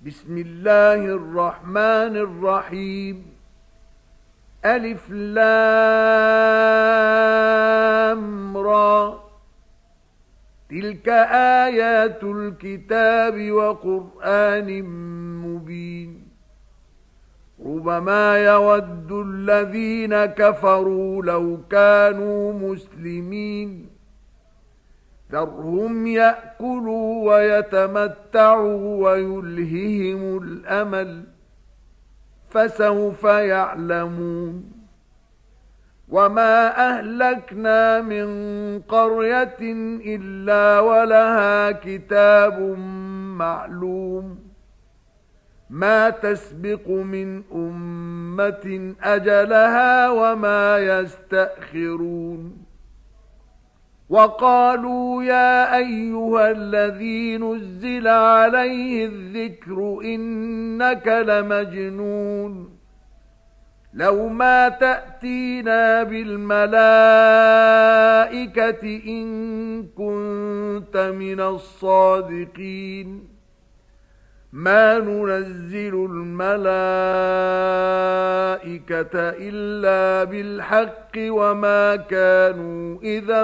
بسم الله الرحمن الرحيم. ألف لام را. تلك آيات الكتاب وقرآن مبين. ربما يود الذين كفروا لو كانوا مسلمين. ذرهم يأكلوا ويتمتعوا ويلههم الأمل، فسوف يعلمون. وما أهلكنا من قرية إلا ولها كتاب معلوم، ما تسبق من أمة أجلها وما يستأخرون. وقالوا يا أيها الذي نزل عليه الذكر إنك لمجنون، لو ما تأتينا بالملائكة إن كنت من الصادقين. ما ننزل الملائكة إلا بالحق وما كانوا إذا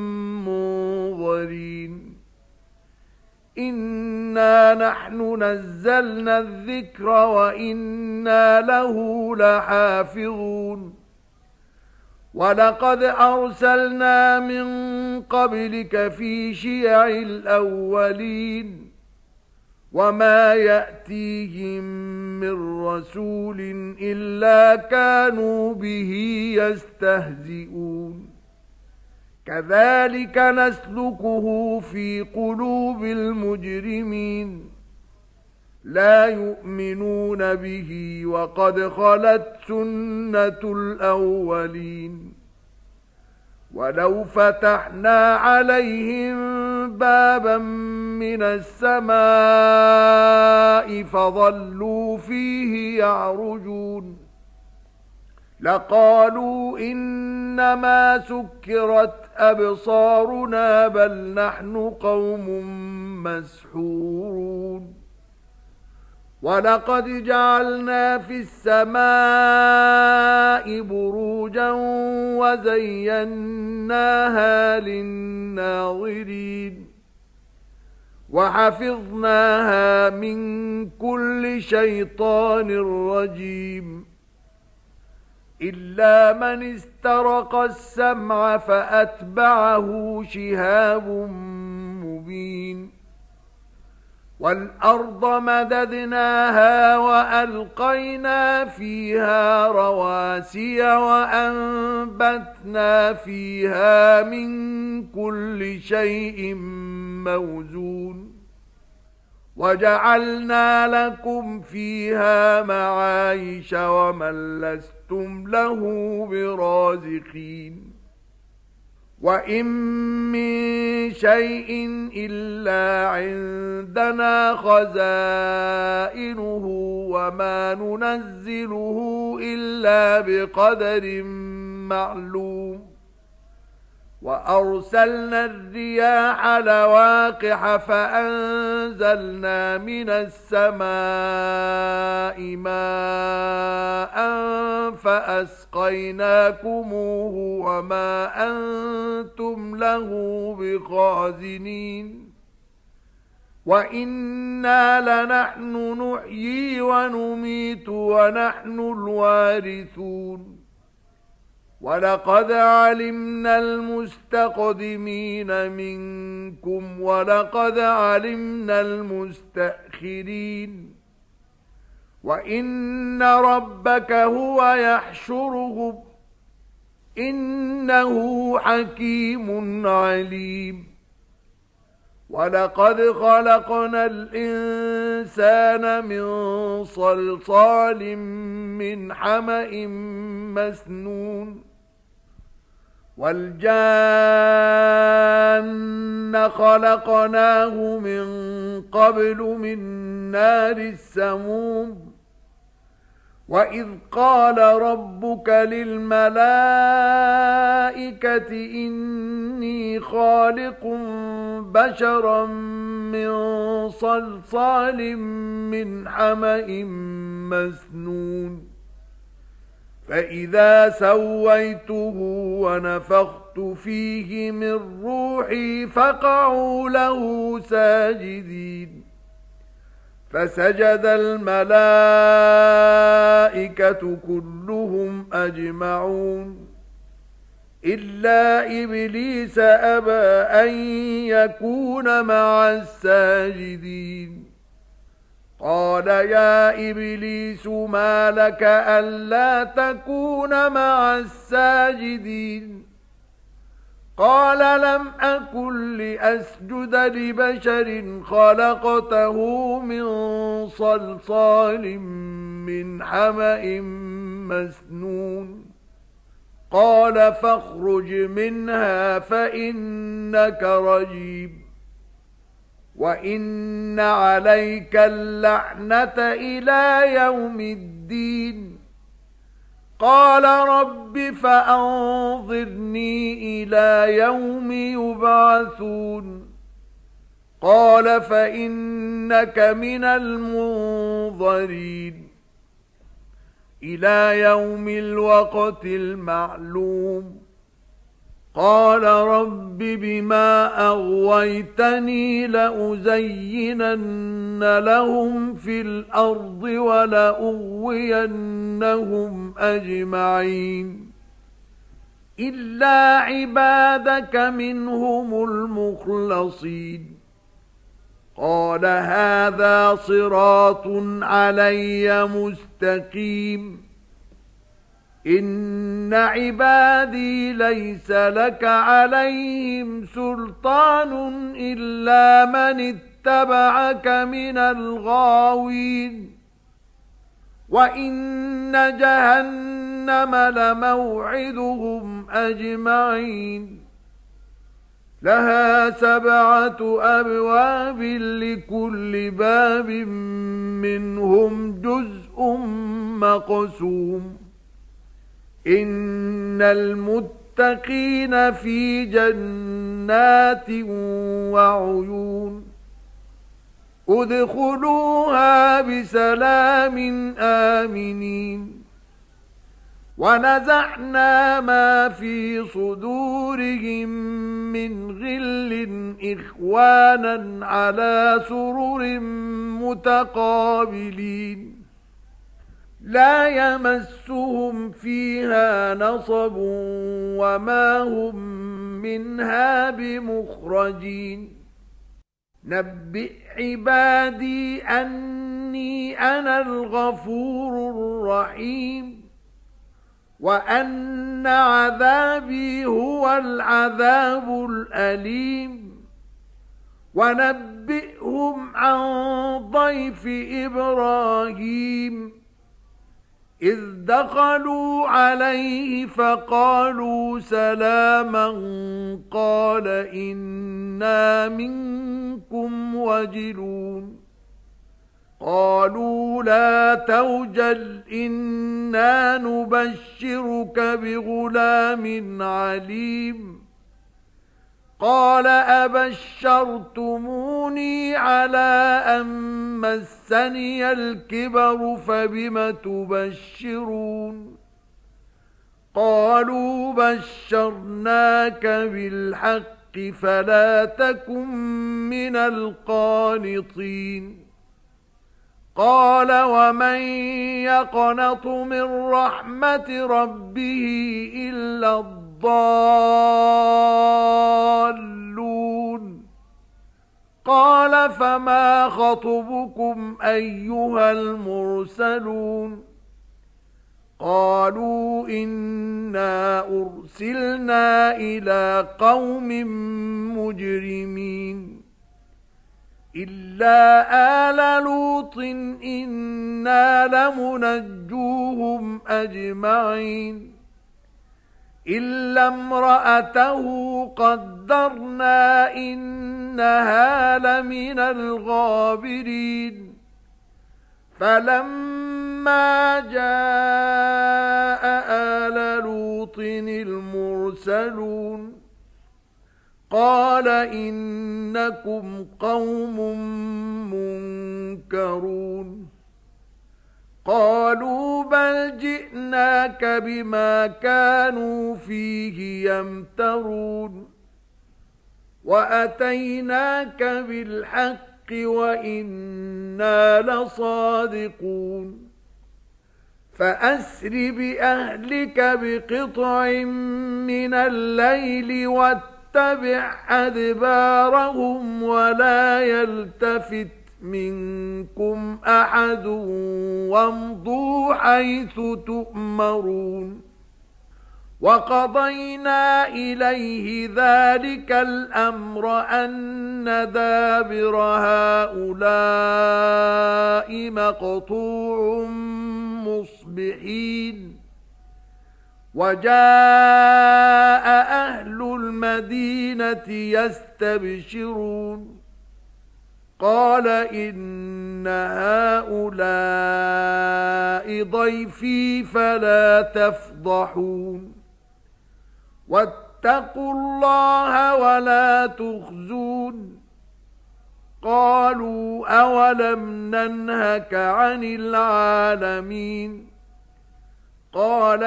منظرين. إنا نحن نزلنا الذكر وإنا له لحافظون. ولقد أرسلنا من قبلك في شيع الأولين، وما يأتيهم من رسول إلا كانوا به يستهزئون. كذلك نسلكه في قلوب المجرمين، لا يؤمنون به وقد خلت سنة الأولين. ولو فتحنا عليهم بابا من السماء فظلوا فيه يعرجون لقالوا إنما سكرت أبصارنا بل نحن قوم مسحورون. ولقد جعلنا في السماء بروجا وزيناها للناظرين، وحفظناها من كل شيطان رجيم. إلا من استرق السمع فأتبعه شهاب مبين. والأرض مددناها وألقينا فيها رواسي وأنبتنا فيها من كل شيء موزون. وجعلنا لكم فيها معايش ومن لستم له برازقين. وإن من شيء إلا عندنا خزائنه وما ننزله إلا بقدر معلوم. وأرسلنا الرياح لواقح فأنزلنا من السماء ماء فأسقيناكموه وما أنتم له بخازنين. وإنا لنحن نحيي ونميت ونحن الوارثون. ولقد علمنا المستقدمين منكم ولقد علمنا المستأخرين. وإن ربك هو يحشرهم إنه حكيم عليم. ولقد خلقنا الإنسان من صلصال من حمأ مسنون. والجان خلقناه من قبل من نار السموم. وَإِذْ قَالَ رَبُّكَ لِلْمَلَائِكَةِ إِنِّي خَالِقٌ بَشَرًا مِّن صَلْصَالٍ مِّنْ حَمَإٍ مَّسْنُونٍ فَإِذَا سَوَّيْتُهُ وَنَفَخْتُ فِيهِ مِنْ رُوحِي فَقَعُوا لَهُ سَاجِدِينَ فَسَجَدَ الْمَلَائِكَةُ كُلُّهُمْ أَجْمَعُونَ إِلَّا إِبْلِيسَ أَبَى أَن يَكُونَ مَعَ السَّاجِدِينَ قَالَ يَا إِبْلِيسُ مَا لَكَ أَلَّا تَكُونَ مَعَ السَّاجِدِينَ قَالَ لَمْ أَكُنْ لِأَسْجُدَ لِبَشَرٍ خَلَقْتَهُ مِنْ صَلْصَالٍ مِّنْ حَمَإٍ مَّسْنُونٍ قَالَ فَاخْرُجْ مِنْهَا فَإِنَّكَ رَجِيمٌ وَإِنَّ عَلَيْكَ اللَّعْنَةَ إِلَى يَوْمِ الدِّينِ قَالَ رَبِّ فَأَنظِرْنِي إِلَى يَوْمِ يُبْعَثُونَ قَالَ فَإِنَّكَ مِنَ الْمُنظَرِينَ إِلَى يَوْمِ الْوَقْتِ الْمَعْلُومِ قَالَ رَبِّ بِمَا أَغْوَيْتَنِي لَأُزَيِّنَنَّ لَهُمْ فِي الْأَرْضِ وَلَأُغْوِيَنَّهُمْ أَجْمَعِينَ إِلَّا عِبَادَكَ مِنْهُمُ الْمُخْلَصِينَ قَالَ هَذَا صِرَاطٌ عَلَيَّ مُسْتَقِيمٌ إِنَّ عِبَادِي لَيْسَ لَكَ عَلَيْهِمْ سُلْطَانٌ إِلَّا مَنِ اتَّبَعَكَ مِنَ الْغَاوِينَ وَإِنَّ جَهَنَّمَ لَمَوْعِدُهُمْ أَجْمَعِينَ لَهَا 7 أَبْوَابٍ لِكُلِّ بَابٍ مِّنْهُمْ جُزْءٌ مَّقْسُومٌ إِنَّ الْمُتَّقِينَ فِي جَنَّاتٍ وَعُيُونٍ ادْخُلُوهَا بِسَلَامٍ آمِنِينَ وَنَزَعْنَا مَا فِي صُدُورِهِم مِّنْ غِلٍّ إِخْوَانًا عَلَى سُرُرٍ مُتَقَابِلِينَ لَا يَمَسُّهُمْ فِيهَا نَصَبٌ وَمَا هُمْ مِنْهَا بِمُخْرَجِينَ نَبِّئْ عِبَادِي أَنِّي أَنَا الْغَفُورُ الرَّحِيمُ وَأَنَّ عَذَابِي هُوَ الْعَذَابُ الْأَلِيمُ وَنَبِّئْهُمْ عَنْ ضَيْفِ إِبْرَاهِيمَ إِذْ دَخَلُوا عَلَيْهِ فَقَالُوا سَلَامًا قَالَ إِنَّا مِنكُمْ وَجِلُونَ قَالُوا لَا تَوْجَلْ إِنَّا نُبَشِّرُكَ بِغُلَامٍ عَلِيمٍ قَالَ أَبَشَّرْتُمُونِي عَلَىٰ أَن مَّسَّنِيَ الْكِبَرُ فَبِمَ تُبَشِّرُونَ قَالُوا بَشَّرْنَاكَ بِالْحَقِّ فَلَا تَكُن مِّنَ الْقَانِطِينَ قَالَ وَمَن يَقْنَطُ مِن رَّحْمَةِ رَبِّهِ إِلَّا الضَّالُّونَ قَالَ فَمَا خَطْبُكُمْ أَيُّهَا الْمُرْسَلُونَ قَالُوا إِنَّا أُرْسِلْنَا إِلَى قَوْمٍ مُجْرِمِينَ إِلَّا آلَ لُوطٍ إِنَّا لَمُنَجُّوهُمْ أَجْمَعِينَ إِلَّا امْرَأَتَهُ قَدَّرْنَا إِنَّهَا لَمِنَ الْغَابِرِينَ فَلَمَّا فلما جاء آل لوط المرسلون قال إنكم قوم منكرون قالوا بل جئناك بما كانوا فيه يمترون وأتيناك بالحق وإنا لصادقون فأسر بأهلك بقطع من الليل واتبع أدبارهم ولا يلتفت منكم أحد وامضوا حيث تؤمرون وقضينا إليه ذلك الأمر أن دابر هؤلاء مقطوع مصبحين وجاء أهل المدينة يستبشرون قال إن هؤلاء ضيفي فلا تفضحون واتقوا الله ولا تخزون قالوا أولم ننهك عن العالمين قال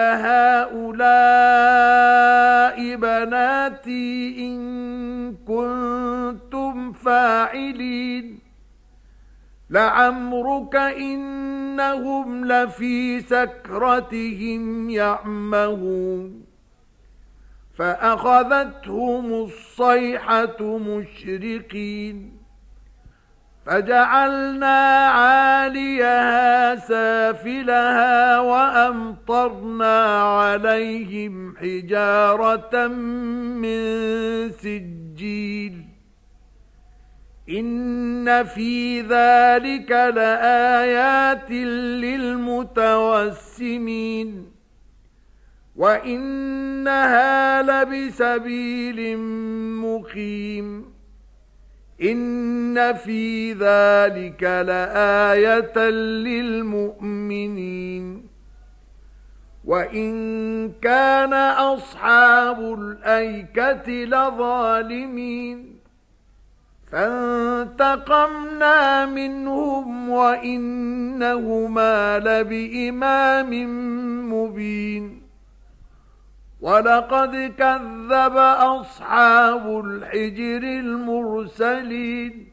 هؤلاء بناتي إن كنتم فاعلين لعمرك إنهم لفي سكرتهم يعمهون فأخذتهم الصيحة مشرقين فجعلنا عاليها سافلها وأمطرنا عليهم حجارة من سجيل إن في ذلك لآيات للمتوسمين وإنها لبسبيل مقيم إن في ذلك لآية للمؤمنين وإن كان أصحاب الأيكة لظالمين فانتقمنا منهم وإنهما لبإمام مبين ولقد كذب أصحاب الحجر المرسلين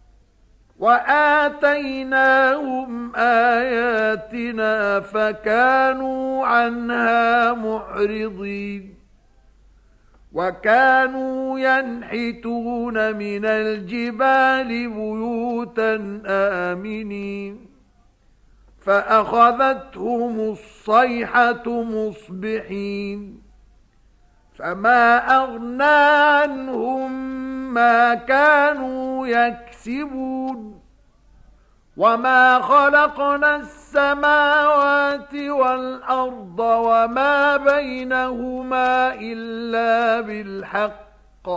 وآتيناهم آياتنا فكانوا عنها معرضين وكانوا ينحتون من الجبال بيوتا آمنين فأخذتهم الصيحة مصبحين فما أغنى عنهم ما كانوا يكسبون وما خلقنا السماوات والأرض وما بينهما إلا بالحق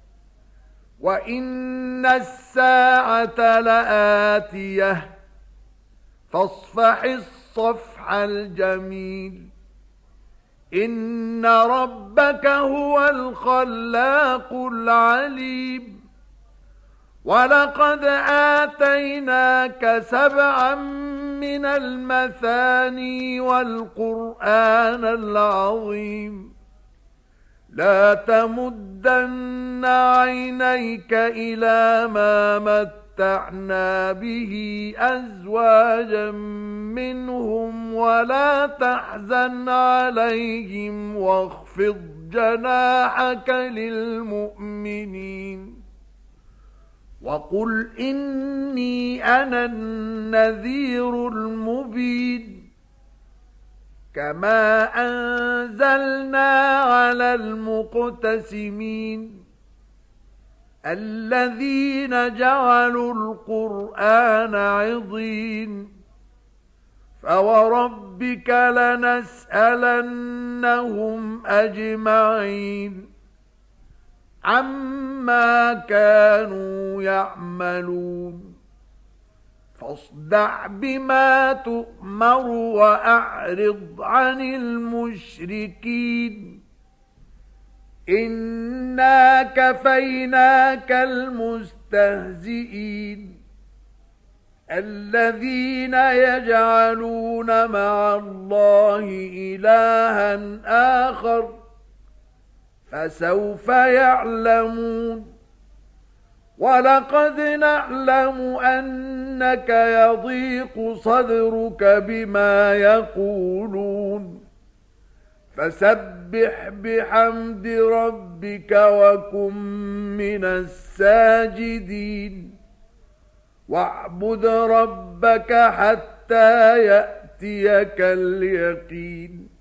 وإن الساعة لآتية فاصفح الصفح الجميل إن ربك هو الخلاق العليم ولقد آتيناك 7 من المثاني والقرآن العظيم لا تمدن عينيك إلى ما متعنا به أزواجا منهم ولا تحزن عليهم واخفض جناحك للمؤمنين وقل إني أنا النذير المبين كما أنزلنا على المقتسمين الذين جعلوا القرآن عضين فوربك لنسألنهم أجمعين عما كانوا يعملون فاصدع بما تؤمر وأعرض عن المشركين إنا كفيناك المستهزئين الذين يجعلون مع الله إلها آخر فسوف يعلمون ولقد نعلم أنك يضيق صدرك بما يقولون فسبح بحمد ربك وكن من الساجدين واعبد ربك حتى يأتيك اليقين